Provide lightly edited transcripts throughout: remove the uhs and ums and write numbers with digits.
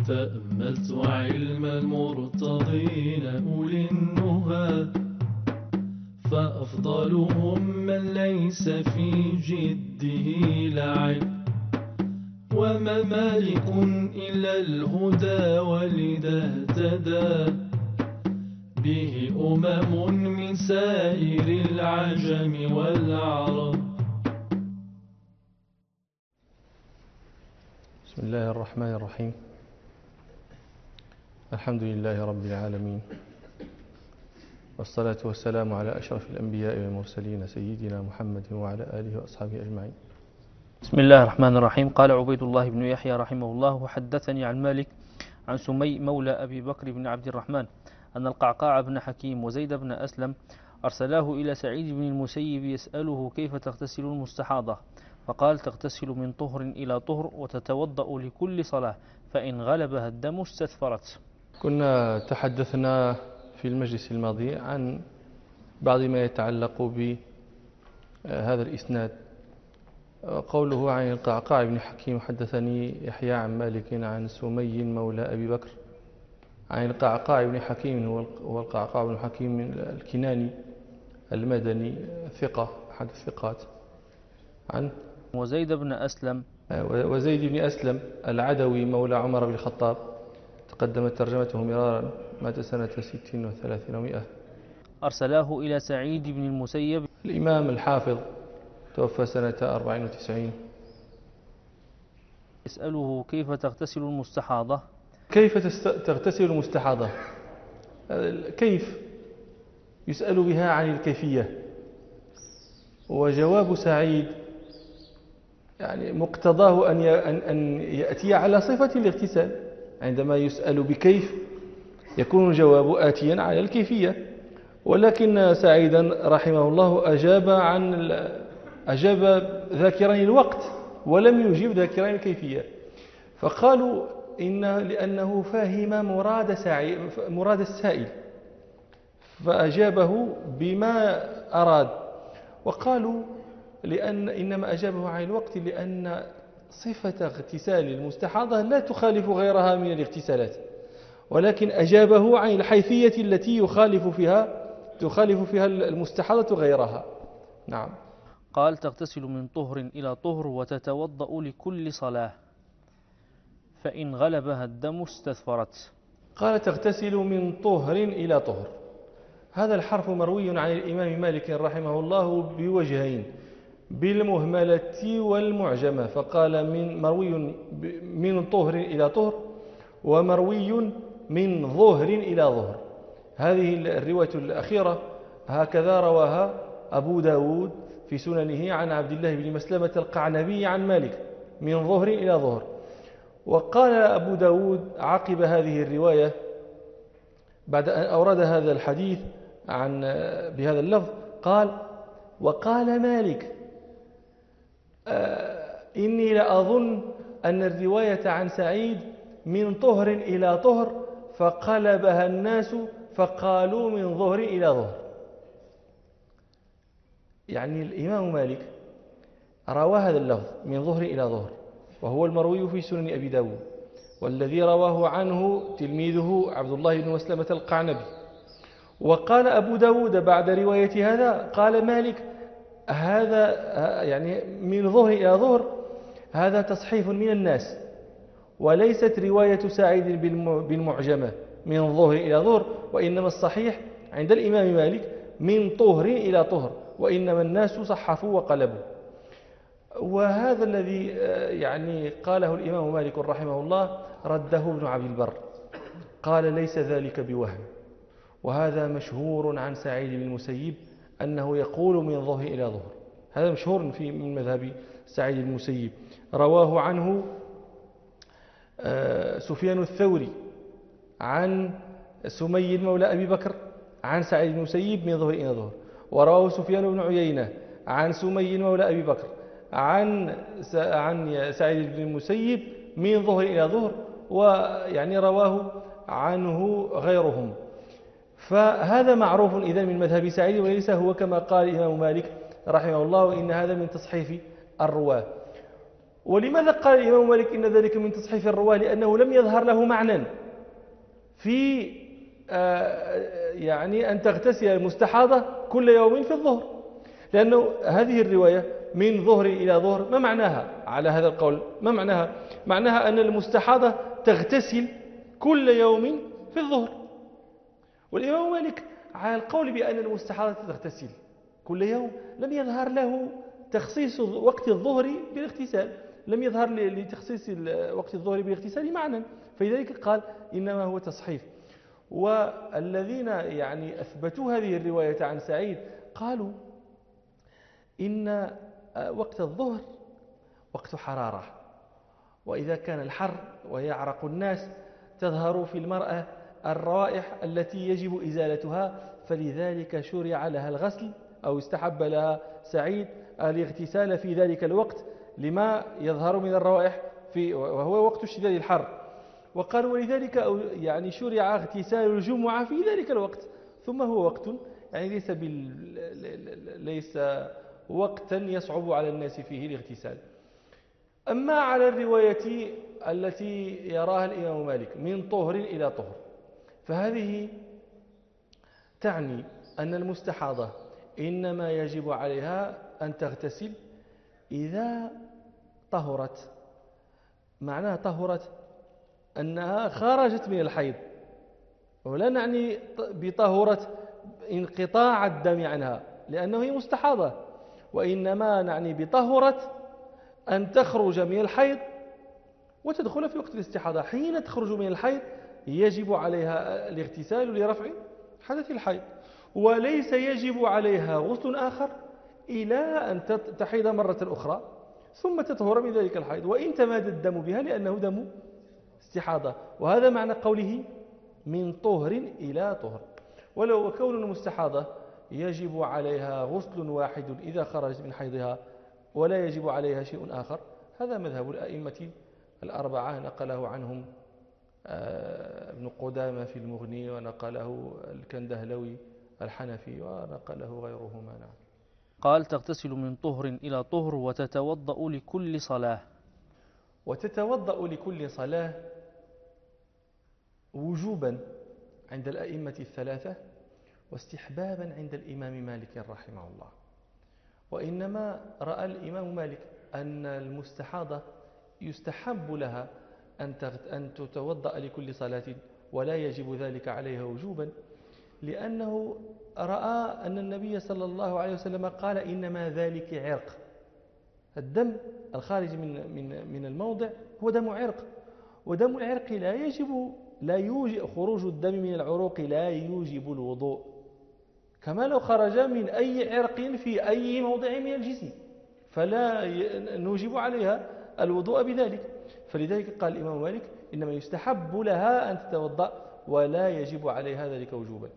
تأملت علم المرتضين أولي النهى، فأفضلهم من ليس في جده لعب، وما مالك إلا الهدى ولذا اهتدى به من سائر العجم والعرب. بسم الله الرحمن الرحيم. الحمد لله رب العالمين، والصلاة والسلام على أشرف الأنبياء والمرسلين سيدنا محمد وعلى آله وأصحابه أجمعين. بسم الله الرحمن الرحيم. قال عبيد الله بن يحيى رحمه الله: وحدثني عن مالك عن سمي مولى أبي بكر بن عبد الرحمن أن القعقاع بن حكيم وزيد بن أسلم أرسلاه إلى سعيد بن المسيب يسأله كيف تغتسل المستحاضة، فقال: تغتسل من طهر إلى طهر وتتوضأ لكل صلاة، فإن غلبها الدم استثفرت. كنا تحدثنا في المجلس الماضي عن بعض ما يتعلق بهذا الإسناد. قوله عن القعقاع بن حكيم: حدثني يحيى عن مالك عن سمي مولى أبي بكر. عن القعقاع بن حكيم هو القعقاع بن حكيم الكناني المدني، ثقة أحد الثقات. عن وزيد بن أسلم وزيد بن أسلم العدوي مولى عمر بن الخطاب، تقدمت ترجمته مرارا، مات سنة 60 و300. أرسلاه إلى سعيد بن المسيب الإمام الحافظ، توفى سنة 94. يسأله كيف تغتسل المستحاضة. كيف تغتسل المستحاضة؟ كيف يسأل بها عن الكيفية، وجواب سعيد يعني مقتضاه أن يأتي على صفة الاغتسال. عندما يسأل بكيف يكون الجواب آتيا على الكيفية، ولكن سعيدا رحمه الله أجاب ذاكرين الوقت ولم يجيب ذاكرين الكيفية، فقالوا لأنه فهم مراد السائل فأجابه بما أراد، وقالوا إنما أجابه عن الوقت لأن صفة اغتسال المستحاضة لا تخالف غيرها من الاغتسالات، ولكن أجابه عن الحيثية التي تخالف فيها المستحاضة غيرها. نعم. قال: تغتسل من طهر إلى طهر وتتوضأ لكل صلاة، فإن غلبها الدم استثفرت. قال: تغتسل من طهر إلى طهر. هذا الحرف مروي عن الإمام مالك رحمه الله بوجهين، بالمهملة والمعجمة، فقال مروي من طهر إلى طهر، ومروي من ظهر إلى ظهر. هذه الرواية الأخيرة هكذا رواها أبو داود في سننه عن عبد الله بن مسلمة القعنبي عن مالك من ظهر إلى ظهر. وقال أبو داود عقب هذه الرواية بعد أن أورد هذا الحديث بهذا اللفظ، قال: وقال مالك: إني لأظن أن الرواية عن سعيد من طهر إلى طهر، فقلبها الناس فقالوا من ظهر إلى ظهر. يعني الإمام مالك روى هذا اللفظ من ظهر إلى ظهر، وهو المروي في سنن أبي داود، والذي رواه عنه تلميذه عبد الله بن مسلمة القعنبي. وقال أبو داود بعد رواية هذا، قال مالك: هذا يعني من ظهر إلى ظهر هذا تصحيف من الناس، وليست رواية سعيد بالمعجمة من ظهر إلى ظهر، وإنما الصحيح عند الإمام مالك من طهر إلى طهر، وإنما الناس صحفوا وقلبوا. وهذا الذي يعني قاله الإمام مالك رحمه الله رده ابن عبد البر، قال: ليس ذلك بوهم، وهذا مشهور عن سعيد بن المسيب أنه يقول من ظهر إلى ظهر. هذا مشهور من مذهب سعيد بن المسيب، رواه عنه سفيان الثوري عن سمي مولى أبي بكر عن سعيد بن المسيب من ظهر إلى ظهر، ورواه سفيان بن عيينة عن سمي مولى أبي بكر عن سعيد بن المسيب من ظهر إلى ظهر، ويعني رواه عنه غيرهم. فهذا معروف إذن من مذهب سعيد، وليس هو كما قال الإمام مالك رحمه الله إن هذا من تصحيف الرواة. ولماذا قال الإمام مالك إن ذلك من تصحيف الرواه؟ لأنه لم يظهر له معنى في يعني أن تغتسل المستحاضة كل يوم في الظهر، لأنه هذه الرواية من ظهر إلى ظهر ما معناها على هذا القول؟ ما معناها؟ معناها أن المستحاضة تغتسل كل يوم في الظهر، والإمام مالك على القول بأن المستحاضة تغتسل كل يوم لم يظهر له تخصيص وقت الظهر بالاغتسال، لم يظهر لتخصيص وقت الظهر بالاغتسال معنى، فلذلك قال إنما هو تصحيف. والذين يعني أثبتوا هذه الرواية عن سعيد قالوا إن وقت الظهر وقت حرارة، وإذا كان الحر ويعرق الناس تظهر في المرأة الروائح التي يجب إزالتها، فلذلك شرع لها الغسل أو استحب لها سعيد الاغتسال في ذلك الوقت لما يظهر من الروائح وهو وقت شديد الحر. وقالوا ولذلك يعني شرع اغتسال الجمعة في ذلك الوقت، ثم هو وقت يعني ليس وقتا يصعب على الناس فيه الاغتسال. أما على الرواية التي يراها الإمام مالك من طهر إلى طهر، فهذه تعني أن المستحاضة إنما يجب عليها أن تغتسل إذا طهرت. معناها طهرت أنها خرجت من الحيض، ولا نعني بطهرت انقطاع الدم عنها لأنه هي مستحاضة، وإنما نعني بطهرت أن تخرج من الحيض وتدخل في وقت الاستحاضة. حين تخرج من الحيض يجب عليها الاغتسال لرفع حدث الحيض، وليس يجب عليها غسل آخر إلى أن تحيض مرة أخرى ثم تطهر من ذلك الحيض، وإن تماد الدم بها لأنه دم استحاضة. وهذا معنى قوله من طهر إلى طهر. ولو كون المستحاضة يجب عليها غسل واحد إذا خرجت من حيضها ولا يجب عليها شيء آخر، هذا مذهب الأئمة الأربعة، نقله عنهم ابن قدامة في المغني، ونقله الكندهلوي الحنفي، ونقله غيرهما. نعم. قال تغتسل من طهر إلى طهر وتتوضأ لكل صلاة. وتتوضأ لكل صلاة وجوبا عند الأئمة الثلاثة، واستحبابا عند الإمام مالك رحمه الله. وإنما رأى الإمام مالك أن المستحاضة يستحب لها أن تتوضأ لكل صلاة ولا يجب ذلك عليها وجوبا، لأنه رأى أن النبي صلى الله عليه وسلم قال إنما ذلك عرق، الدم الخارج من الموضع هو دم عرق، ودم العرق لا يوجب خروج الدم من العروق لا يوجب الوضوء، كما لو خرج من أي عرق في أي موضع من الجسم فلا نوجب عليها الوضوء بذلك. فلذلك قال الإمام مالك إنما يستحب لها أن تتوضأ ولا يجب عليها ذلك وجوبا.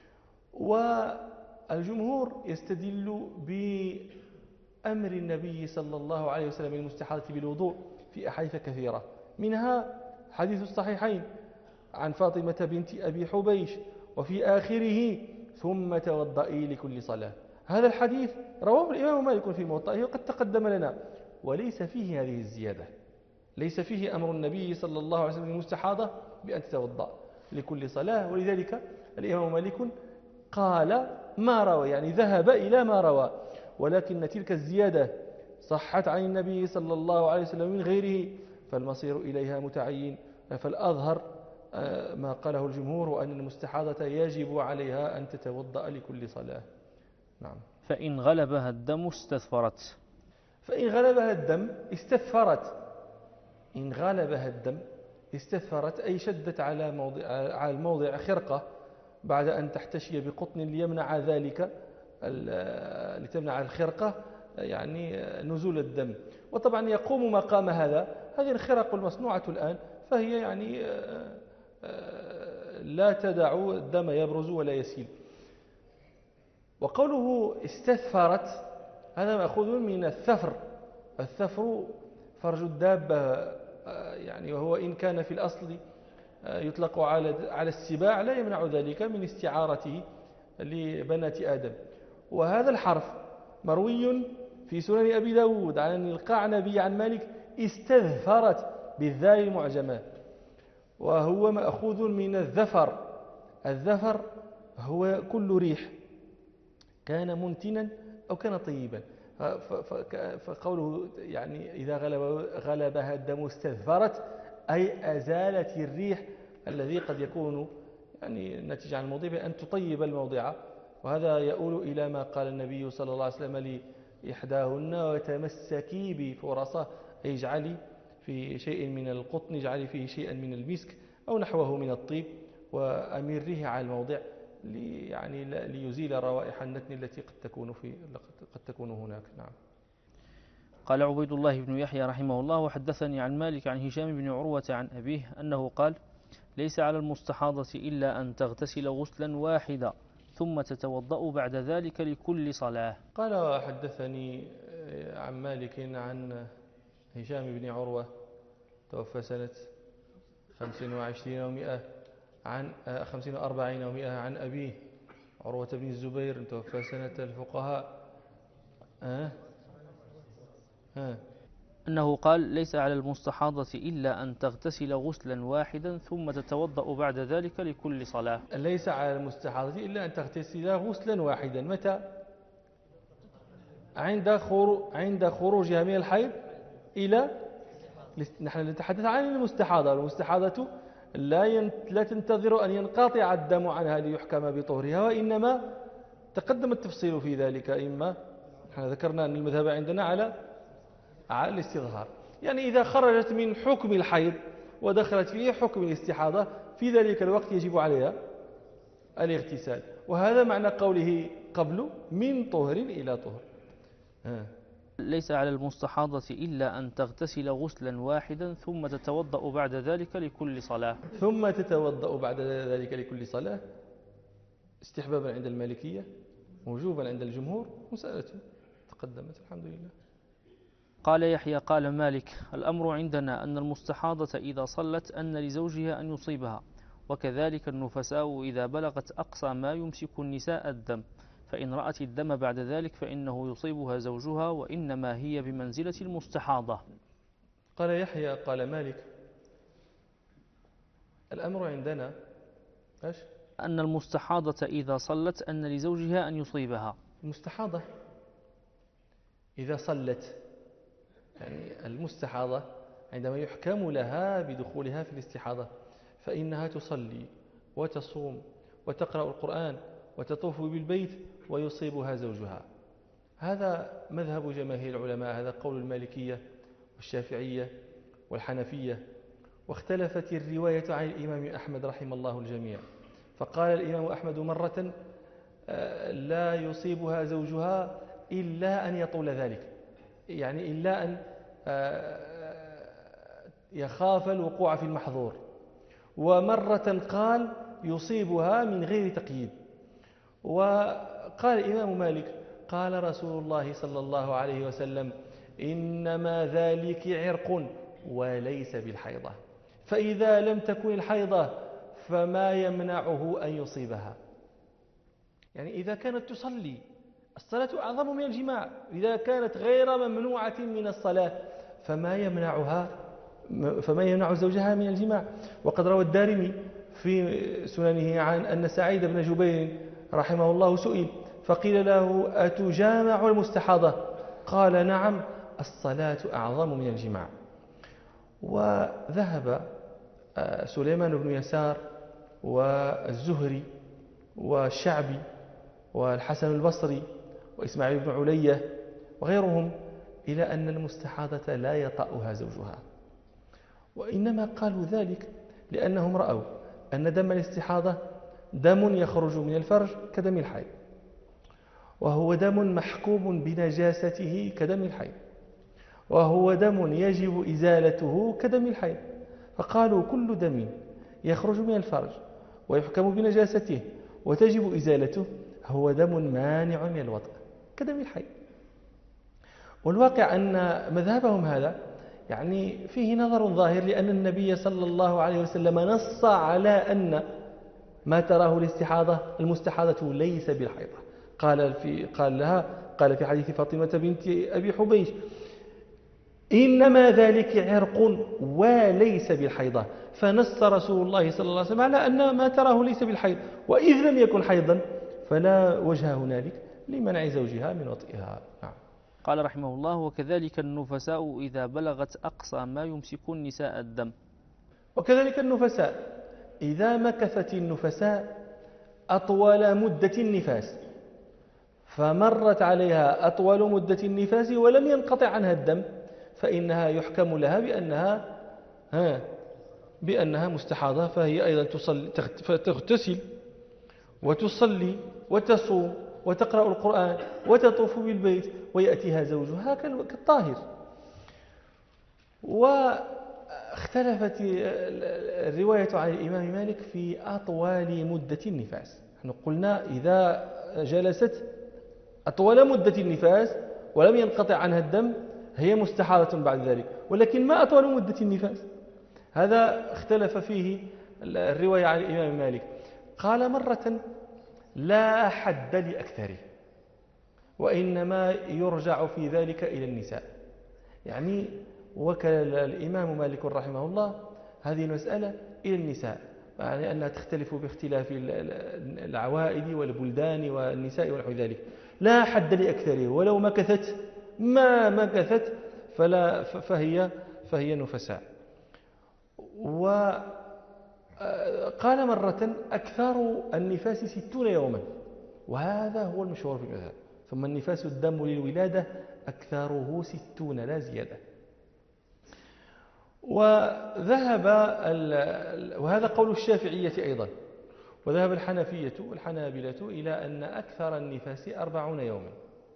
والجمهور يستدل بأمر النبي صلى الله عليه وسلم المستحاضة بالوضوء في أحاديث كثيرة، منها حديث الصحيحين عن فاطمة بنت أبي حبيش وفي آخره ثم توضئي لكل صلاة. هذا الحديث رواه الإمام مالك في موطئه وقد تقدم لنا، وليس فيه هذه الزيادة، ليس فيه أمر النبي صلى الله عليه وسلم المستحاضة بأن تتوضأ لكل صلاة. ولذلك الإمام مالك قال ما روى، يعني ذهب إلى ما روى، ولكن تلك الزيادة صحت عن النبي صلى الله عليه وسلم من غيره فالمصير إليها متعين. فالأظهر ما قاله الجمهور وأن المستحاضة يجب عليها أن تتوضأ لكل صلاة. نعم. فإن غلبها الدم استثفرت. فإن غلبها الدم استثفرت. إن غلبها الدم استثفرت أي شدت على الموضع خرقة بعد أن تحتشي بقطن ليمنع ذلك، لتمنع الخرقة يعني نزول الدم. وطبعا يقوم مقام هذه الخرق المصنوعة الآن، فهي يعني لا تدع الدم يبرز ولا يسيل. وقوله استثفرت هذا مأخوذ من الثفر. الثفر فرج الدابة، يعني وهو إن كان في الأصل يطلق على السباع لا يمنع ذلك من استعارته لبنات آدم. وهذا الحرف مروي في سنن أبي داود عن القعنبي عن مالك استذفرت بالذال المعجمة، وهو مأخوذ من الذفر. الذفر هو كل ريح كان منتنا أو كان طيبا، فقوله يعني إذا غلبها الدم استذفرت أي أزالت الريح الذي قد يكون يعني نتيجة عن الموضع بأن تطيب الموضع. وهذا يؤول إلى ما قال النبي صلى الله عليه وسلم لإحداهن: وتمسكي بفرصة، أي اجعلي في شيء من القطن، اجعلي فيه شيئا من المسك أو نحوه من الطيب، وأمره على الموضع يعني ليزيل روائح النتن التي قد تكون هناك. نعم. قال عبيد الله بن يحيى رحمه الله: وحدثني عن مالك عن هشام بن عروة عن أبيه أنه قال: ليس على المستحاضة إلا أن تغتسل غسلا واحدا ثم تتوضأ بعد ذلك لكل صلاة. قال: حدثني عن مالك عن هشام بن عروة توفى سنة 25 و100 عن 50 و40 و100 عن أبيه عروة بن الزبير توفى سنة الفقهاء أنه قال: ليس على المستحاضة إلا أن تغتسل غسلا واحدا ثم تتوضأ بعد ذلك لكل صلاة. ليس على المستحاضة إلا أن تغتسل غسلا واحدا. متى؟ عند خروجها من الحيض إلى نحن نتحدث عن المستحاضة. المستحاضة لا تنتظر أن ينقطع الدم عنها ليحكم بطهرها، وإنما تقدم التفصيل في ذلك. إما نحن ذكرنا أن المذهب عندنا على الاستظهار، يعني إذا خرجت من حكم الحيض ودخلت فيه حكم الاستحاضة في ذلك الوقت يجب عليها الاغتسال. وهذا معنى قوله قبل: من طهر إلى طهر. ليس على المستحاضة إلا أن تغتسل غسلا واحدا ثم تتوضأ بعد ذلك لكل صلاة. ثم تتوضأ بعد ذلك لكل صلاة استحبابا عند المالكية، وجوبا عند الجمهور، مسألة تقدمت الحمد لله. قال يحيى: قال مالك: الأمر عندنا أن المستحاضة إذا صلت أن لزوجها أن يصيبها، وكذلك النفساء إذا بلغت أقصى ما يمسك النساء الدم، فإن رأت الدم بعد ذلك فإنه يصيبها زوجها، وإنما هي بمنزلة المستحاضة. قال يحيى: قال مالك: الأمر عندنا أن المستحاضة إذا صلت أن لزوجها أن يصيبها. المستحاضة إذا صلت، يعني المستحاضة عندما يحكم لها بدخولها في الاستحاضة فإنها تصلي وتصوم وتقرأ القرآن وتطوف بالبيت ويصيبها زوجها. هذا مذهب جماهير العلماء، هذا قول المالكية والشافعية والحنفية. واختلفت الرواية عن الإمام أحمد رحمه الله الجميع، فقال الإمام أحمد مرة: لا يصيبها زوجها إلا أن يطول ذلك، يعني إلا أن يخاف الوقوع في المحظور. ومرة قال: يصيبها من غير تقييد. وقال الإمام مالك: قال رسول الله صلى الله عليه وسلم: إنما ذلك عرق وليس بالحيضة، فإذا لم تكن الحيضة فما يمنعه أن يصيبها. يعني إذا كانت تصلي، الصلاة أعظم من الجماع، إذا كانت غير ممنوعة من الصلاة فما يمنع زوجها من الجماع. وقد روى الدارمي في سننه عن أن سعيد بن جبير رحمه الله سئل فقيل له: أتجامع المستحاضة؟ قال: نعم، الصلاة أعظم من الجماع. وذهب سليمان بن يسار والزهري والشعبي والحسن البصري وإسماعيل بن علية وغيرهم إلى أن المستحاضة لا يطأها زوجها، وإنما قالوا ذلك لأنهم رأوا أن دم الاستحاضة دم يخرج من الفرج كدم الحيض، وهو دم محكوم بنجاسته كدم الحيض، وهو دم يجب إزالته كدم الحيض. فقالوا: كل دم يخرج من الفرج ويحكم بنجاسته وتجب إزالته هو دم مانع من الوطء كدم الحيض. والواقع أن مذهبهم هذا يعني فيه نظر ظاهر، لأن النبي صلى الله عليه وسلم نص على أن ما تراه المستحاضة ليس بالحيضة. قال في حديث فاطمة بنت أبي حبيش: إنما ذلك عرق وليس بالحيضة. فنص رسول الله صلى الله عليه وسلم على أن ما تراه ليس بالحيض، وإذ لم يكن حيضا فلا وجه هنالك لمنع زوجها من وطئها. نعم. قال رحمه الله: وكذلك النفساء إذا بلغت أقصى ما يمسك النساء الدم. وكذلك النفساء إذا مكثت النفساء أطول مدة النفاس، فمرت عليها أطول مدة النفاس ولم ينقطع عنها الدم، فإنها يحكم لها بأنها مستحاضة، فهي أيضا تغتسل وتصلي وتصوم وتقرأ القرآن وتطوف بالبيت، ويأتيها زوجها كالطاهر. واختلفت الرواية عن الإمام مالك في أطول مدة النفاس. نحن قلنا إذا جلست أطول مدة النفاس ولم ينقطع عنها الدم هي مستحاضة بعد ذلك، ولكن ما أطول مدة النفاس؟ هذا اختلف فيه الرواية عن الإمام مالك. قال مرة: لا حد لأكثره، وإنما يرجع في ذلك إلى النساء. يعني وكل الإمام مالك رحمه الله هذه المسألة إلى النساء، يعني أنها تختلف باختلاف العوائد والبلدان والنساء ونحو ذلك. لا حد لأكثره، ولو مكثت ما مكثت فهي نفساء. وقال مرة: أكثر النفاس 60 يوما، وهذا هو المشهور في المذهب. ثم النفاس الدم للولادة أكثره 60 لا زيادة. وهذا قول الشافعية أيضا، وذهب الحنفية والحنابلة إلى أن أكثر النفاس 40 يوما.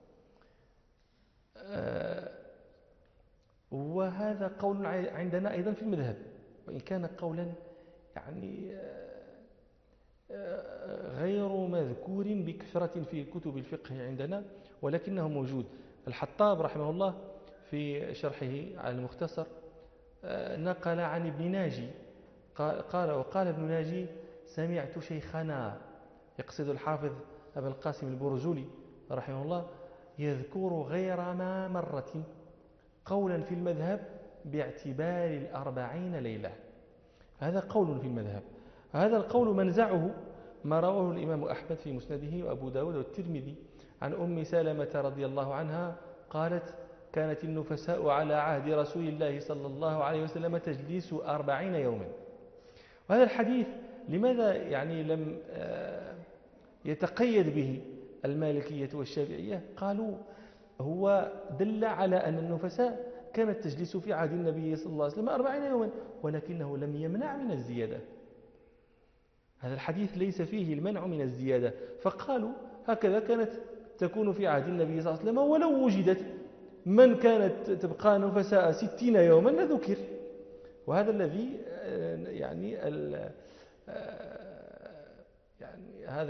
وهذا قول عندنا أيضا في المذهب، وإن كان قولا يعني غير مذكور بكثرة في كتب الفقه عندنا، ولكنه موجود. الحطاب رحمه الله في شرحه على المختصر نقل عن ابن ناجي وقال ابن ناجي: سمعت شيخنا، يقصد الحافظ أبا القاسم البرزولي رحمه الله، يذكر غير ما مرة قولا في المذهب باعتبار 40 ليلة. هذا قول في المذهب. هذا القول منزعه ما رواه الإمام أحمد في مسنده وأبو داود والترمذي عن أم سلمة رضي الله عنها قالت: كانت النفساء على عهد رسول الله صلى الله عليه وسلم تجلس 40 يوما. وهذا الحديث لماذا يعني لم يتقيد به المالكية والشافعية؟ قالوا هو دل على أن النفساء كانت تجلس في عهد النبي صلى الله عليه وسلم 40 يوما، ولكنه لم يمنع من الزيادة. هذا الحديث ليس فيه المنع من الزيادة، فقالوا هكذا كانت تكون في عهد النبي صلى الله عليه وسلم، ولو وجدت من كانت تبقى نفساء 60 يوما لذكر. وهذا الذي يعني هذا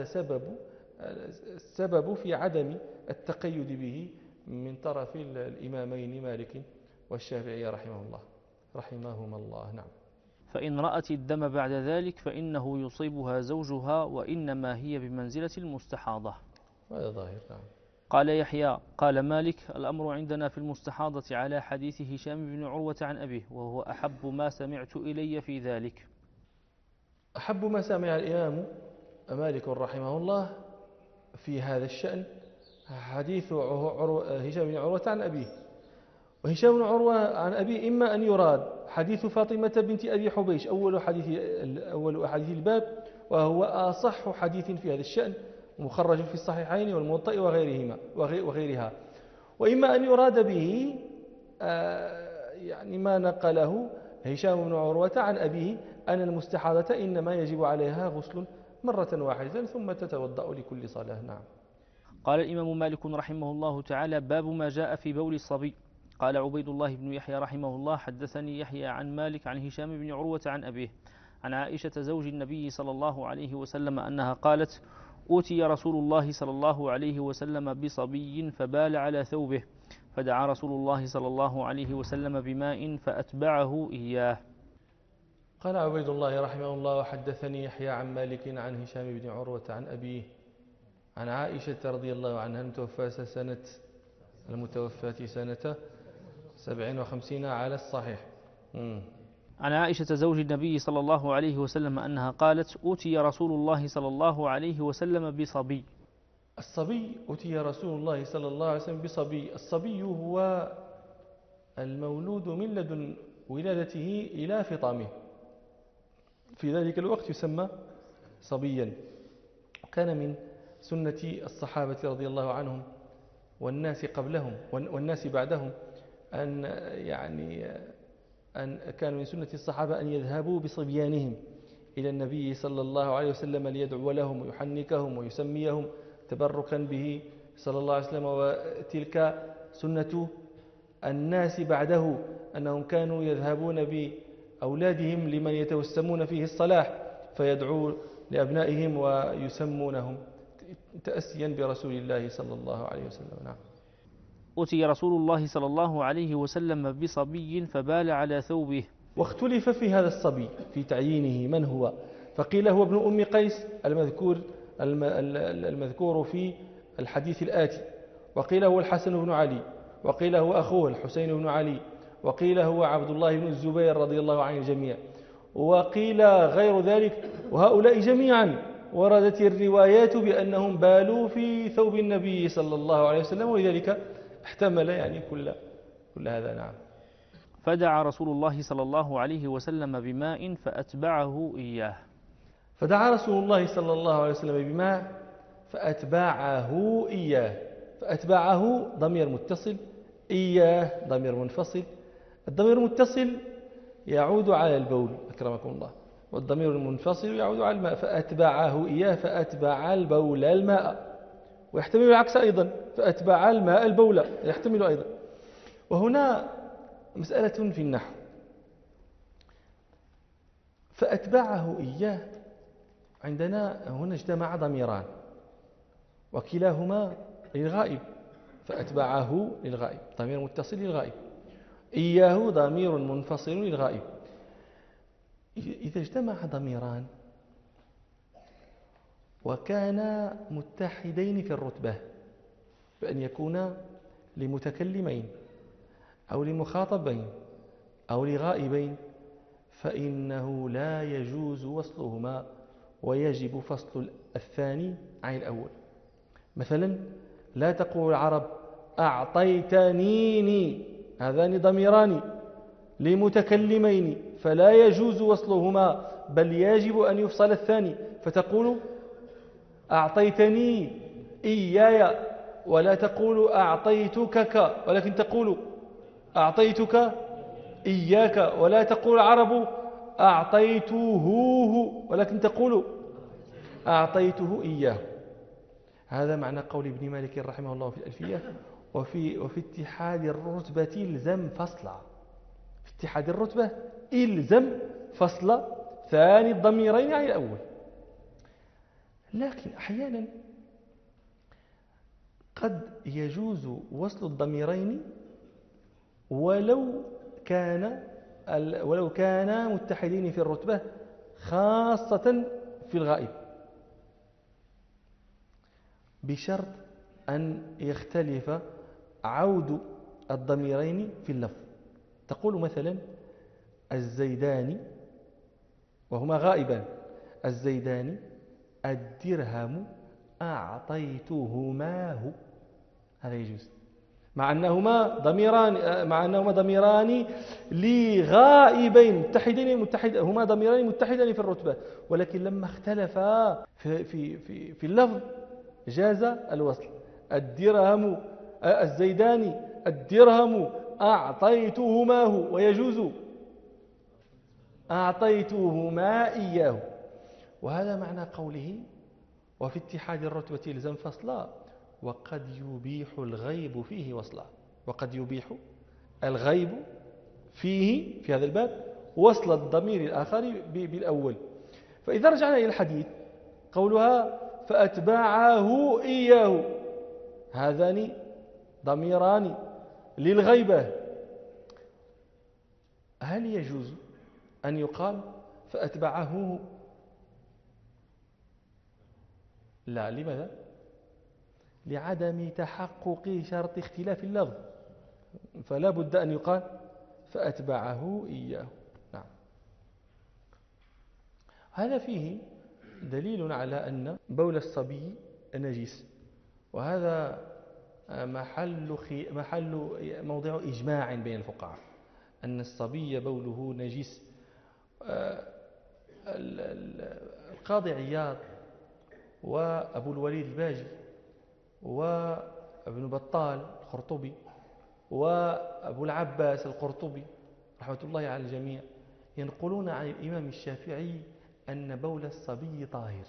السبب في عدم التقيد به من طرف الإمامين مالك والشافعي رحمهما الله. نعم. فإن رأت الدم بعد ذلك فإنه يصيبها زوجها، وإنما هي بمنزلة المستحاضة. هذا ظاهر. نعم. قال يحيى: قال مالك: الأمر عندنا في المستحاضة على حديث هشام بن عروة عن أبيه، وهو أحب ما سمعت إلي في ذلك. أحب ما سمع الإمام مالك رحمه الله في هذا الشأن حديث هشام بن عروة عن أبيه. وهشام بن عروة عن أبيه إما أن يراد حديث فاطمة بنت أبي حبيش أول أحاديث الباب، وهو أصح حديث في هذا الشأن، مخرج في الصحيحين والموطأ وغيرها. وإما أن يراد به يعني ما نقله هشام بن عروة عن أبيه أن المستحاضة إنما يجب عليها غسل مرة واحدة ثم تتوضأ لكل صلاة. نعم. قال الإمام مالك رحمه الله تعالى: باب ما جاء في بول الصبي. قال عبيد الله بن يحيى رحمه الله: حدثني يحيى عن مالك عن هشام بن عروة عن أبيه عن عائشة زوج النبي صلى الله عليه وسلم أنها قالت: أوتي رسول الله صلى الله عليه وسلم بصبي فبال على ثوبه، فدعا رسول الله صلى الله عليه وسلم بماء فأتبعه إياه. قال عبيد الله رحمه الله: وحدثني يحيى عن مالك عن هشام بن عروة عن أبيه عن عائشة رضي الله عنها المتوفاة سنة 57 على الصحيح. عن عائشة زوج النبي صلى الله عليه وسلم أنها قالت: أوتي رسول الله صلى الله عليه وسلم بصبي. الصبي أتي رسول الله صلى الله عليه وسلم بصبي. الصبي هو المولود من لدن ولادته إلى فطامه، في ذلك الوقت يسمى صبيا. كان من سنة الصحابة رضي الله عنهم والناس قبلهم والناس بعدهم أن كانوا من سنة الصحابة أن يذهبوا بصبيانهم إلى النبي صلى الله عليه وسلم ليدعو لهم ويحنكهم ويسميهم تبركا به صلى الله عليه وسلم. وتلك سنة الناس بعده، أنهم كانوا يذهبون بأولادهم لمن يتوسمون فيه الصلاح فيدعوا لأبنائهم ويسمونهم تأسيا برسول الله صلى الله عليه وسلم. نعم. أتي رسول الله صلى الله عليه وسلم بصبي فبال على ثوبه. واختلف في هذا الصبي في تعيينه من هو، فقيل هو ابن أم قيس المذكور في الحديث الآتي، وقيل هو الحسن بن علي، وقيل هو أخوه الحسين بن علي، وقيل هو عبد الله بن الزبير رضي الله عن الجميع، وقيل غير ذلك. وهؤلاء جميعا وردت الروايات بأنهم بالوا في ثوب النبي صلى الله عليه وسلم، ولذلك احتمل كل هذا. نعم. فدعا رسول الله صلى الله عليه وسلم بماء فأتبعه إياه. فدعا رسول الله صلى الله عليه وسلم بماء فأتبعه إياه. فأتبعه ضمير متصل، إياه ضمير منفصل. الضمير المتصل يعود على البول أكرمكم الله، والضمير المنفصل يعود على الماء. فأتبعه إياه فأتبع البول الماء، ويحتمل العكس أيضا، فأتبع الماء البول يحتمل أيضا. وهنا مسألة في النحو، فأتبعه إياه عندنا هنا اجتمع ضميران وكلاهما للغائب، فأتبعه للغائب ضمير متصل للغائب، إياه ضمير منفصل للغائب. إذا اجتمع ضميران وكانا متحدين في الرتبة، بأن يكونا لمتكلمين أو لمخاطبين أو لغائبين، فإنه لا يجوز وصلهما ويجب فصل الثاني عن الأول. مثلا لا تقول العرب أعطيتنيني، هذان ضميران لمتكلمين فلا يجوز وصلهما، بل يجب أن يفصل الثاني، فتقول أعطيتني إياي، ولا تقول أعطيتك، ولكن تقول أعطيتك إياك. ولا تقول العرب أعطيته، ولكن تقول أعطيته إياه. هذا معنى قول ابن مالك رحمه الله في الألفية: وفي اتحاد الرتبة إلزم فصلا. في اتحاد الرتبة إلزم فصل ثاني الضميرين عن الأول. لكن أحيانا قد يجوز وصل الضميرين ولو كانا متحدين في الرتبة، خاصة في الغائب، بشرط أن يختلف عود الضميرين في اللفظ. تقول مثلا الزيدان وهما غائبان، الزيدان الدرهم أعطيتهماه، هذا يجوز، مع أنهما ضميران لغائبين هما ضميران متحدان في الرتبة، ولكن لما اختلفا في اللفظ جاز الوصل. الدرهم الزيدان الدرهم أعطيتهماه، ويجوز أعطيتهما إياه. وهذا معنى قوله وفي اتحاد الرتبة يلزم فصلا، وقد يبيح الغيب فيه وصلا. وقد يبيح الغيب فيه في هذا الباب وصل الضمير الآخر بالأول. فإذا رجعنا إلى الحديث، قولها فأتبعه إياه، هذان ضميران للغيبة، هل يجوز أن يقال فأتبعه؟ لا. لماذا؟ لعدم تحقق شرط اختلاف اللفظ. فلا بد أن يقال فأتبعه إياه. نعم. هذا فيه دليل على أن بول الصبي نجس، وهذا موضع إجماع بين الفقهاء أن الصبي بوله نجس. القاضي عياض وأبو الوليد الباجي وابن بطال القرطبي وأبو العباس القرطبي رحمة الله على الجميع ينقلون عن الإمام الشافعي أن بول الصبي طاهر.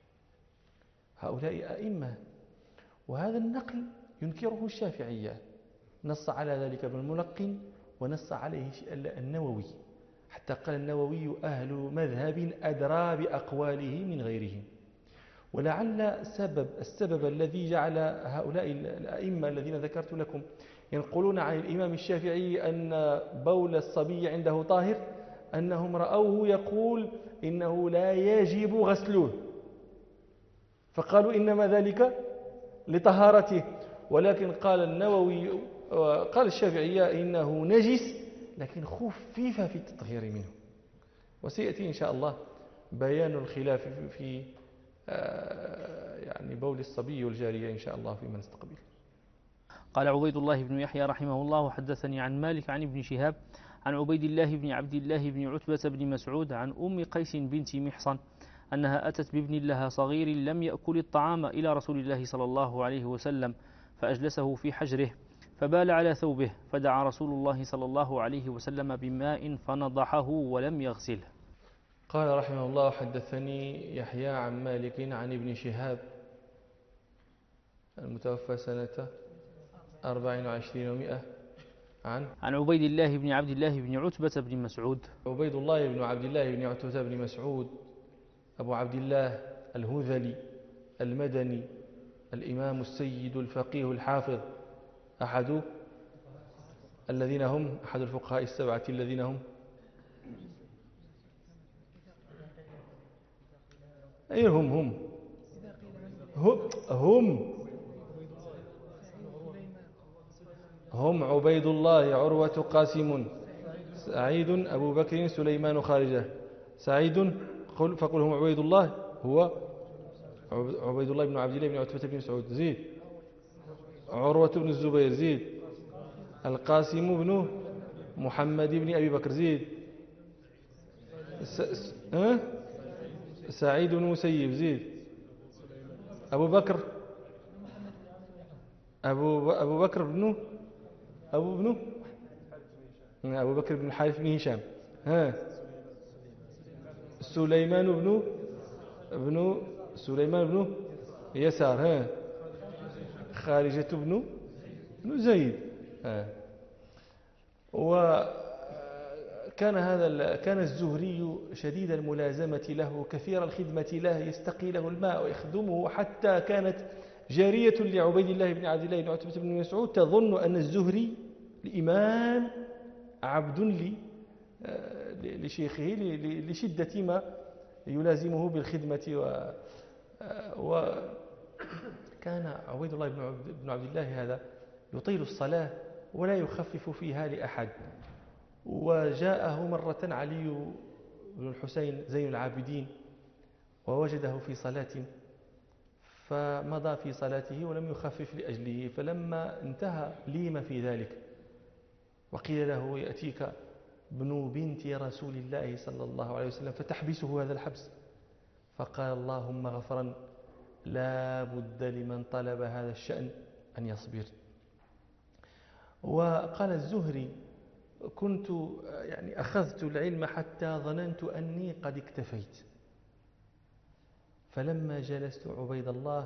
هؤلاء أئمة، وهذا النقل ينكره الشافعية، نص على ذلك ابن الملقن ونص عليه النووي، حتى قال النووي أهل مذهب أدرى بأقواله من غيرهم. ولعل السبب الذي جعل هؤلاء الأئمة الذين ذكرت لكم ينقلون عن الإمام الشافعي أن بول الصبي عنده طاهر أنهم رأوه يقول إنه لا يجب غسله، فقالوا إنما ذلك لطهارته. ولكن قال النووي قال الشافعية إنه نجس لكن خفف في التطهير منه. وسيأتي إن شاء الله بيان الخلاف في يعني بول الصبي والجارية إن شاء الله فيما نستقبل. قال عبيد الله بن يحيى رحمه الله وحدثني عن مالك عن ابن شهاب عن عبيد الله بن عبد الله بن عتبة بن مسعود عن أم قيس بنت محصن أنها أتت بابن لها صغير لم يأكل الطعام إلى رسول الله صلى الله عليه وسلم فأجلسه في حجره فبال على ثوبه فدعا رسول الله صلى الله عليه وسلم بماء فنضحه ولم يغسله. قال رحمه الله حدثني يحيى عن مالك عن ابن شهاب المتوفى سنة 24 و100 عن عبيد الله بن عبد الله بن عتبة بن مسعود. عبيد الله بن عبد الله بن عتبة بن مسعود أبو عبد الله الهذلي المدني الإمام السيد الفقيه الحافظ أحد الفقهاء السبعة الذين هم أي هم عبيد الله عروة قاسم سعيد أبو بكر سليمان خارجة سعيد فقل هم عبيد الله هو عبيد الله بن عبد الله بن عتبة بن مسعود زيد عروة بن الزبير زيد القاسم بن محمد بن أبي بكر زيد سعيد بن مسيب زيد أبو بكر بن الحارث بن هشام سليمان بن يسار خارجة بن زيد. كان الزهري شديد الملازمة له كثير الخدمة له يستقي له الماء ويخدمه حتى كانت جارية لعبيد الله بن عبد الله بن عتبة بن مسعود تظن أن الزهري الإمام عبد لشيخه لشدة ما يلازمه بالخدمة وكان عبيد الله بن عبد الله هذا يطيل الصلاة ولا يخفف فيها لأحد. وجاءه مرة علي بن الحسين زين العابدين ووجده في صلاة فمضى في صلاته ولم يخفف لأجله، فلما انتهى ليم في ذلك وقيل له يأتيك ابن بنت رسول الله صلى الله عليه وسلم فتحبسه هذا الحبس، فقال اللهم غفرا لا بد لمن طلب هذا الشأن أن يصبر. وقال الزهري كنت أخذت العلم حتى ظننت أني قد اكتفيت، فلما جلست عبيد الله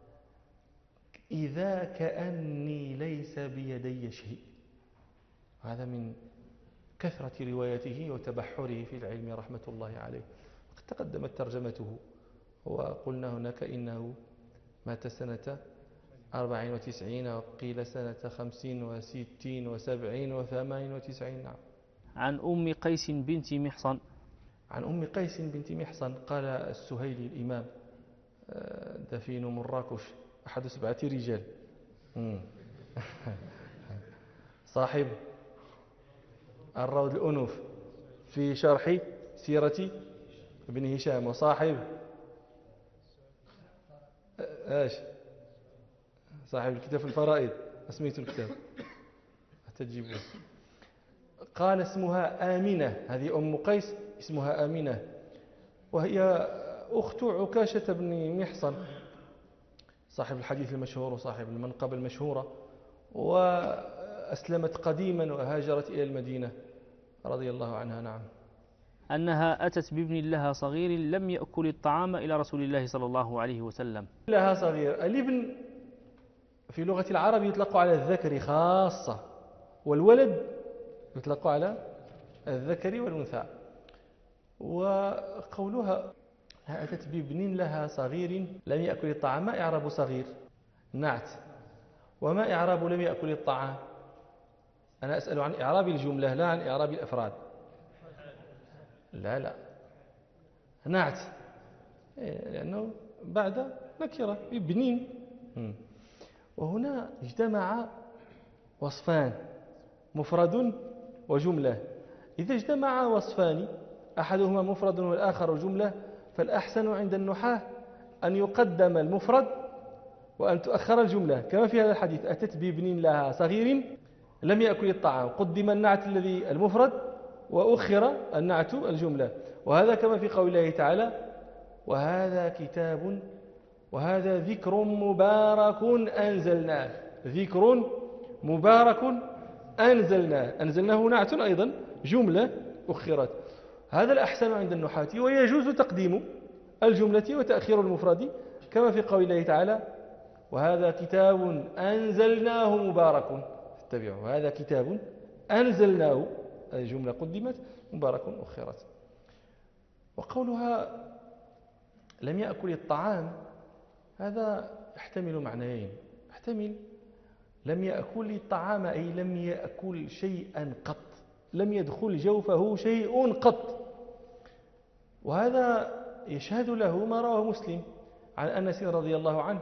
إذا كأني ليس بيدي شيء. هذا من كثرة روايته وتبحره في العلم رحمة الله عليه. وقد تقدمت ترجمته وقلنا هناك إنه مات سنة 94 وقيل سنة 50 و60 و70 و98. نعم. عن أم قيس بنت محصن. عن أم قيس بنت محصن قال السهيلي الإمام دفين مراكش أحد 7 رجال صاحب الروض الأنوف في شرح سيرة ابن هشام، وصاحب صاحب الكتاب في الفرائض، اسميت الكتاب تجيبه. قال اسمها آمنة، هذه أم قيس اسمها آمنة، وهي أخت عكاشة بن محصن صاحب الحديث المشهور وصاحب المنقب المشهورة، وأسلمت قديما وهاجرت إلى المدينة رضي الله عنها. نعم. أنها أتت بابن لها صغير لم يأكل الطعام إلى رسول الله صلى الله عليه وسلم. لها صغير، الابن في لغة العرب يطلق على الذكر خاصة، والولد يطلق على الذكر والأنثى. وقولها أتت بابن لها صغير لم يأكل الطعام، ما إعراب صغير؟ نعت. وما إعراب لم يأكل الطعام؟ أنا أسأل عن إعراب الجملة لا عن إعراب الأفراد. لا نعت، لأنه بعد نكرة ببنين. وهنا اجتمع وصفان، مفرد وجملة. إذا اجتمع وصفان أحدهما مفرد والآخر جملة، فالأحسن عند النحاة أن يقدم المفرد وأن تؤخر الجملة، كما في هذا الحديث أتت بابن لها صغير لم يأكل الطعام، قدم النعت الذي المفرد وأخر النعت الجملة. وهذا كما في قول الله تعالى وهذا كتاب وهذا ذكر مبارك أنزلناه، ذكر مبارك أنزلناه نعت أيضا جملة أخرت. هذا الأحسن عند النحاة، ويجوز تقديم الجملة وتأخير المفرد كما في قول الله تعالى وهذا كتاب أنزلناه مبارك اتبعوا، هذا كتاب أنزلناه الجملة قدمت مبارك أخرت. وقولها لم يأكل الطعام هذا يحتمل معنيين، يحتمل لم يأكل الطعام أي لم يأكل شيئا قط، لم يدخل جوفه شيء قط. وهذا يشهد له ما رواه مسلم عن أنس رضي الله عنه،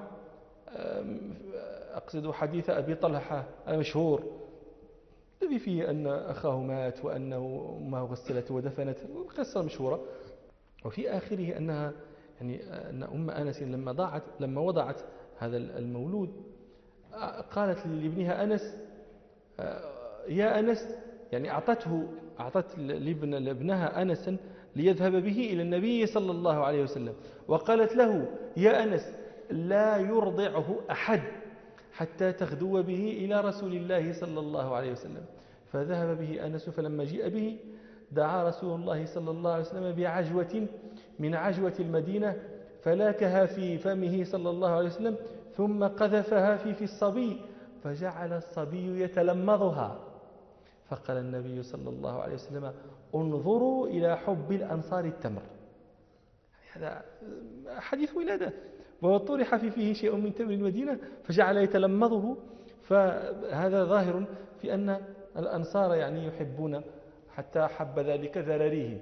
أقصد حديث أبي طلحة المشهور الذي فيه أن أخاه مات وأنه أمه غسلت ودفنت، قصة مشهورة. وفي آخره أنها يعني أن أم أنس لما وضعت هذا المولود قالت لابنها أنس يا أنس، يعني أعطت لابنها أنسا ليذهب به إلى النبي صلى الله عليه وسلم، وقالت له يا أنس لا يرضعه أحد حتى تغدو به إلى رسول الله صلى الله عليه وسلم. فذهب به أنس، فلما جيء به دعا رسول الله صلى الله عليه وسلم بعجوة من عجوة المدينة فلاكها في فمه صلى الله عليه وسلم، ثم قذفها في الصبي فجعل الصبي يتلمضها. فقال النبي صلى الله عليه وسلم انظروا إلى حب الأنصار التمر. هذا حديث ولادة، وطرح فيه شيء من تمر المدينة فجعل يتلمضه. فهذا ظاهر في أن الأنصار يعني يحبون حتى حب ذلك ذراريهم.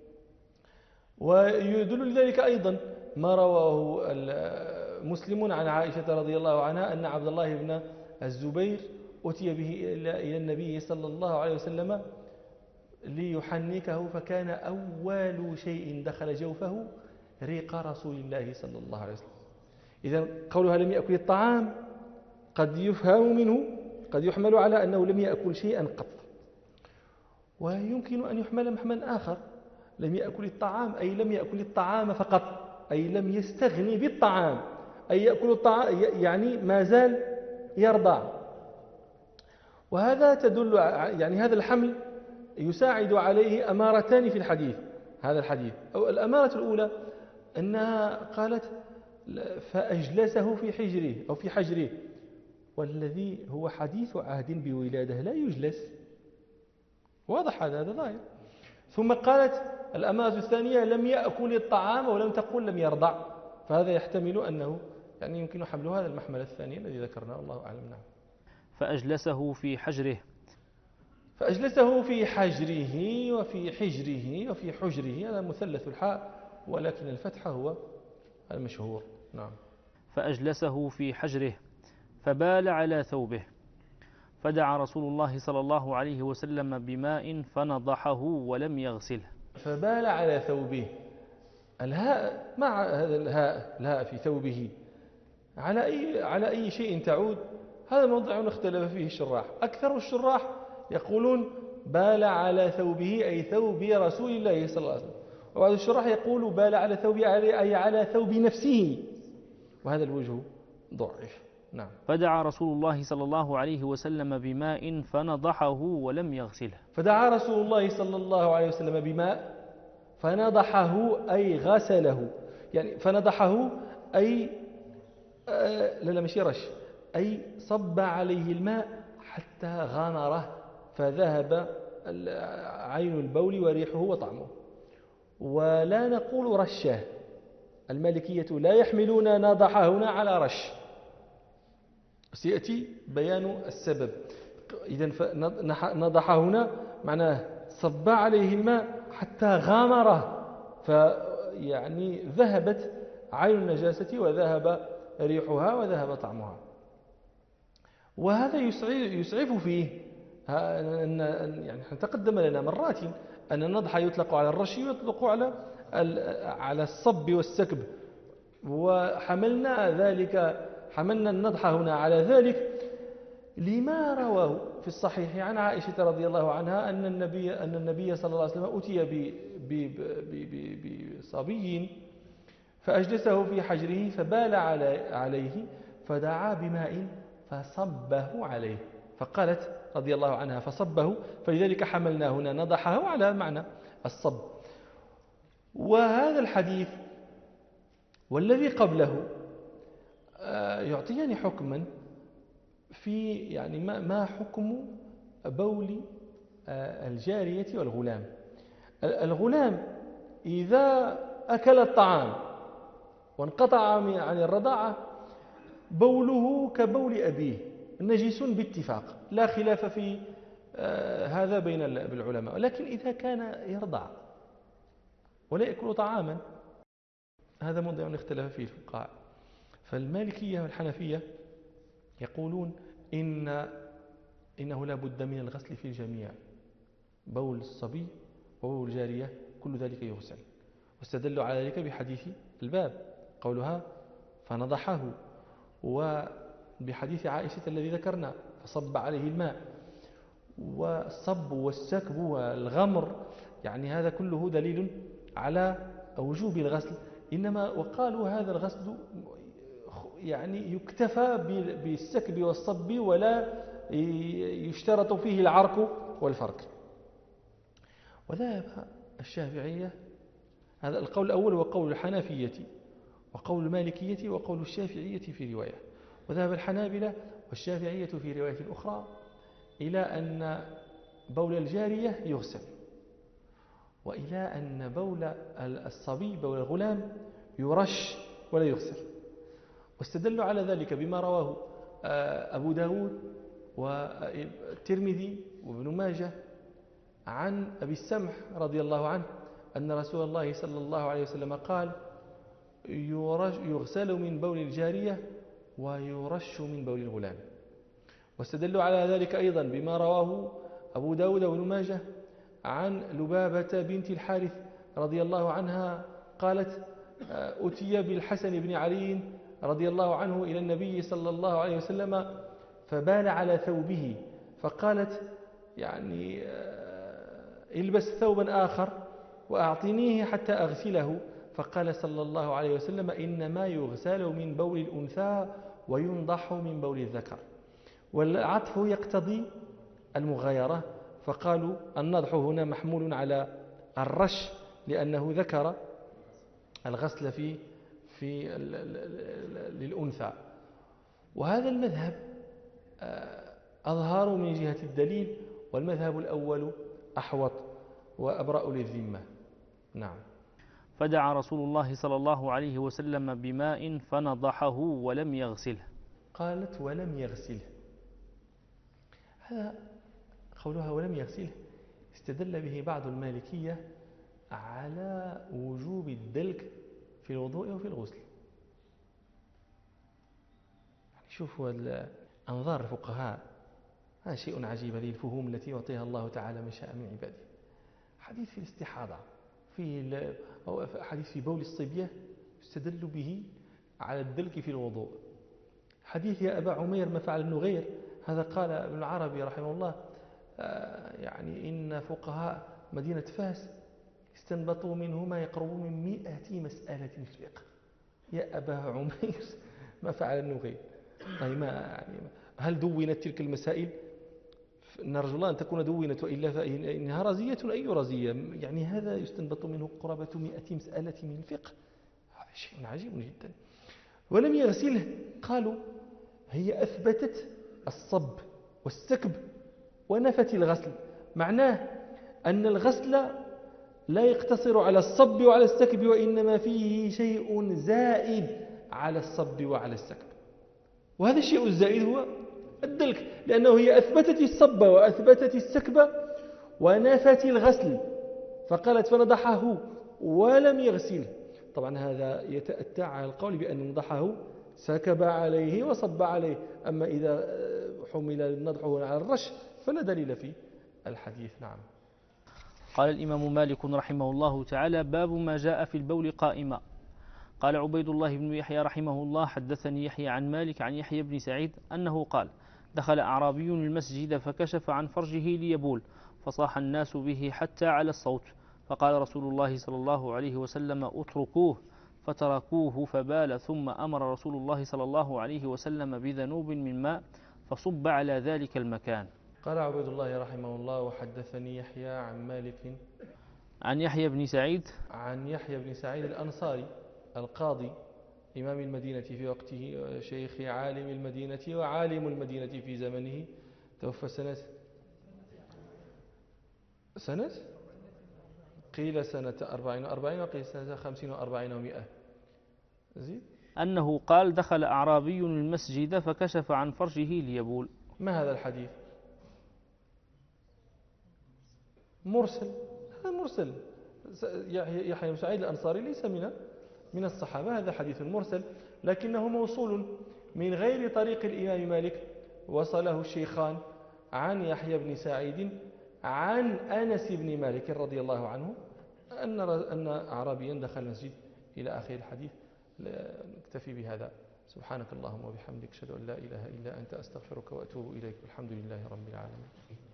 ويدل لذلك أيضا ما رواه مسلم عن عائشة رضي الله عنها أن عبد الله بن الزبير أتي به إلى النبي صلى الله عليه وسلم ليحنكه، فكان أول شيء دخل جوفه ريق رسول الله صلى الله عليه وسلم. إذن قولها لم يأكل الطعام قد يفهم منه، قد يحمل على أنه لم يأكل شيئا قط. ويمكن أن يحمل محمل آخر، لم يأكل الطعام أي لم يأكل الطعام فقط، أي لم يستغني بالطعام، أي يأكل الطعام يعني ما زال يرضع. وهذا تدل يعني هذا الحمل يساعد عليه أمارتان في الحديث. هذا الحديث أو الأمارة الأولى أنها قالت فأجلسه في حجره أو في حجره، والذي هو حديث عهد بولادة لا يجلس، واضح هذا ظاهر. ثم قالت الأمارة الثانية لم يأكل الطعام ولم تقل لم يرضع، فهذا يحتمل أنه يعني يمكن حمل هذا المحمل الثاني الذي ذكرناه، الله أعلم. نعم. فأجلسه في حجره، فأجلسه في حجره وفي حجره وفي حجره، هذا مثلث الحاء ولكن الفتح هو المشهور. نعم. فأجلسه في حجره فبال على ثوبه، فدعا رسول الله صلى الله عليه وسلم بماء فنضحه ولم يغسله. فبال على ثوبه. الهاء مع هذا الهاء في ثوبه على أي شيء تعود؟ هذا موضع اختلف فيه الشراح. أكثر الشراح يقولون بال على ثوبه أي ثوب رسول الله صلى الله عليه وسلم، وبعض الشراح يقول بال على ثوبه أي على ثوب نفسه، وهذا الوجه ضعف. نعم. فدعا رسول الله صلى الله عليه وسلم بماء فنضحه ولم يغسله. فدعا رسول الله صلى الله عليه وسلم بماء فنضحه أي غسله، يعني فنضحه أي لا مش رش، أي صب عليه الماء حتى غمره فذهب عين البول وريحه وطعمه. ولا نقول رشه، المالكية لا يحملون نضح هنا على رش، سيأتي بيان السبب. إذن نضح هنا معناه صب عليه الماء حتى غامره، فيعني ذهبت عين النجاسة وذهب ريحها وذهب طعمها. وهذا يسعف فيه يعني تقدم لنا مرات أن النضح يطلق على الرش ويطلق على الصب والسكب، حملنا النضح هنا على ذلك لما رواه في الصحيح عن عائشة رضي الله عنها أن النبي صلى الله عليه وسلم أتي بصبي فأجلسه في حجره فبال عليه فدعا بماء فصبه عليه، فقالت رضي الله عنها فصبه، فلذلك حملنا هنا نضحه على معنى الصب. وهذا الحديث والذي قبله يعطيني حكما في يعني ما حكم بول الجارية والغلام. الغلام إذا أكل الطعام وانقطع عن الرضاعة بوله كبول أبيه نجس باتفاق، لا خلاف في هذا بين العلماء. ولكن إذا كان يرضع ولا يأكل طعاما هذا موضع اختلف فيه الفقهاء. فالمالكية والحنفية يقولون إنه لا بد من الغسل في الجميع، بول الصبي وبول الجارية كل ذلك يغسل، واستدلوا على ذلك بحديث الباب قولها فنضحه، وبحديث عائشة الذي ذكرنا فصب عليه الماء. والصب والسكب والغمر يعني هذا كله دليل على وجوب الغسل، إنما وقالوا هذا الغسل يعني يكتفى بالسكب والصب ولا يشترط فيه العرق والفرك. وذهب الشافعية، هذا القول الأول وقول الحنفية وقول المالكية وقول الشافعية في رواية، وذهب الحنابلة والشافعية في رواية أخرى إلى أن بول الجارية يغسل، وإلى أن بول الصبي بول الغلام يرش ولا يغسل. واستدلوا على ذلك بما رواه أبو داود والترمذي وابن ماجه عن أبي السمح رضي الله عنه أن رسول الله صلى الله عليه وسلم قال يغسل من بول الجارية ويرش من بول الغلام. واستدلوا على ذلك أيضا بما رواه أبو داود وابن ماجه عن لبابة بنت الحارث رضي الله عنها قالت أتي بالحسن بن علي رضي الله عنه إلى النبي صلى الله عليه وسلم فبال على ثوبه، فقالت يعني البس ثوبا آخر وأعطنيه حتى أغسله، فقال صلى الله عليه وسلم إنما يغسل من بول الأنثى وينضح من بول الذكر. والعطف يقتضي المغايرة، فقالوا النضح هنا محمول على الرش لأنه ذكر الغسل في للأنثى. وهذا المذهب أظهر من جهة الدليل، والمذهب الأول أحوط وأبرأ للذمة. نعم. فدعا رسول الله صلى الله عليه وسلم بماء فنضحه ولم يغسله. قالت ولم يغسله، هذا قولها ولم يغسله استدل به بعض المالكية على وجوب الدلك في الوضوء وفي الغسل. يعني شوفوا أنظار الفقهاء هذا شيء عجيب، هذه الفهوم التي يعطيها الله تعالى من شاء من عباده. حديث في الاستحاضة، أو حديث في بول الصبية يستدل به على الدلك في الوضوء. حديث يا أبا عمير ما فعل النغير، هذا قال ابن العربي رحمه الله يعني إن فقهاء مدينة فاس استنبطوا منه ما يقرب من 100 مسألة في الفقه. يا أبا عمير ما فعل النغير. طيب هل دونت تلك المسائل؟ نرجو الله أن تكون دونت، وإلا فإنها رزية. أي رزية؟ يعني هذا يستنبط منه قرابة 100 مسألة من الفقه. هذا شيء عجيب جدا. ولم يغسله، قالوا هي أثبتت الصب والسكب ونفت الغسل. معناه أن الغسل لا يقتصر على الصب وعلى السكب، وإنما فيه شيء زائد على الصب وعلى السكب، وهذا الشيء الزائد هو الدلك، لأنه هي أثبتت الصب وأثبتت السكب ونفت الغسل، فقالت فنضحه ولم يغسله. طبعا هذا يتأتى على القول بأن نضحه سكب عليه وصب عليه، أما إذا حمل نضحه على الرش فلا دليل في الحديث. نعم. قال الإمام مالك رحمه الله تعالى: باب ما جاء في البول قائما. قال عبيد الله بن يحيى رحمه الله: حدثني يحيى عن مالك عن يحيى بن سعيد أنه قال: دخل أعرابي المسجد فكشف عن فرجه ليبول، فصاح الناس به حتى على الصوت، فقال رسول الله صلى الله عليه وسلم: اتركوه، فتركوه فبال، ثم أمر رسول الله صلى الله عليه وسلم بذنوب من ماء فصب على ذلك المكان. قال عبيد الله رحمه الله: وحدثني يحيى عن مالك عن يحيى بن سعيد عن يحيى بن سعيد الأنصاري القاضي إمام المدينة في وقته، شيخ عالم المدينة وعالم المدينة في زمنه، توفى سنة قيل سنة 44 وقيل سنة 50 و40 و100. زيد. أنه قال: دخل أعرابي المسجد فكشف عن فرجه ليبول. ما هذا الحديث؟ مرسل. هذا مرسل. يحيى بن سعيد الأنصاري ليس من الصحابة، هذا حديث مرسل، لكنه موصول من غير طريق الإمام مالك، وصله الشيخان عن يحيى بن سعيد عن أنس بن مالك رضي الله عنه أن أعرابيا دخل المسجد إلى آخر الحديث. نكتفي بهذا. سبحانك اللهم وبحمدك، أشهد أن لا إله إلا أنت، أستغفرك وأتوب إليك، والحمد لله رب العالمين.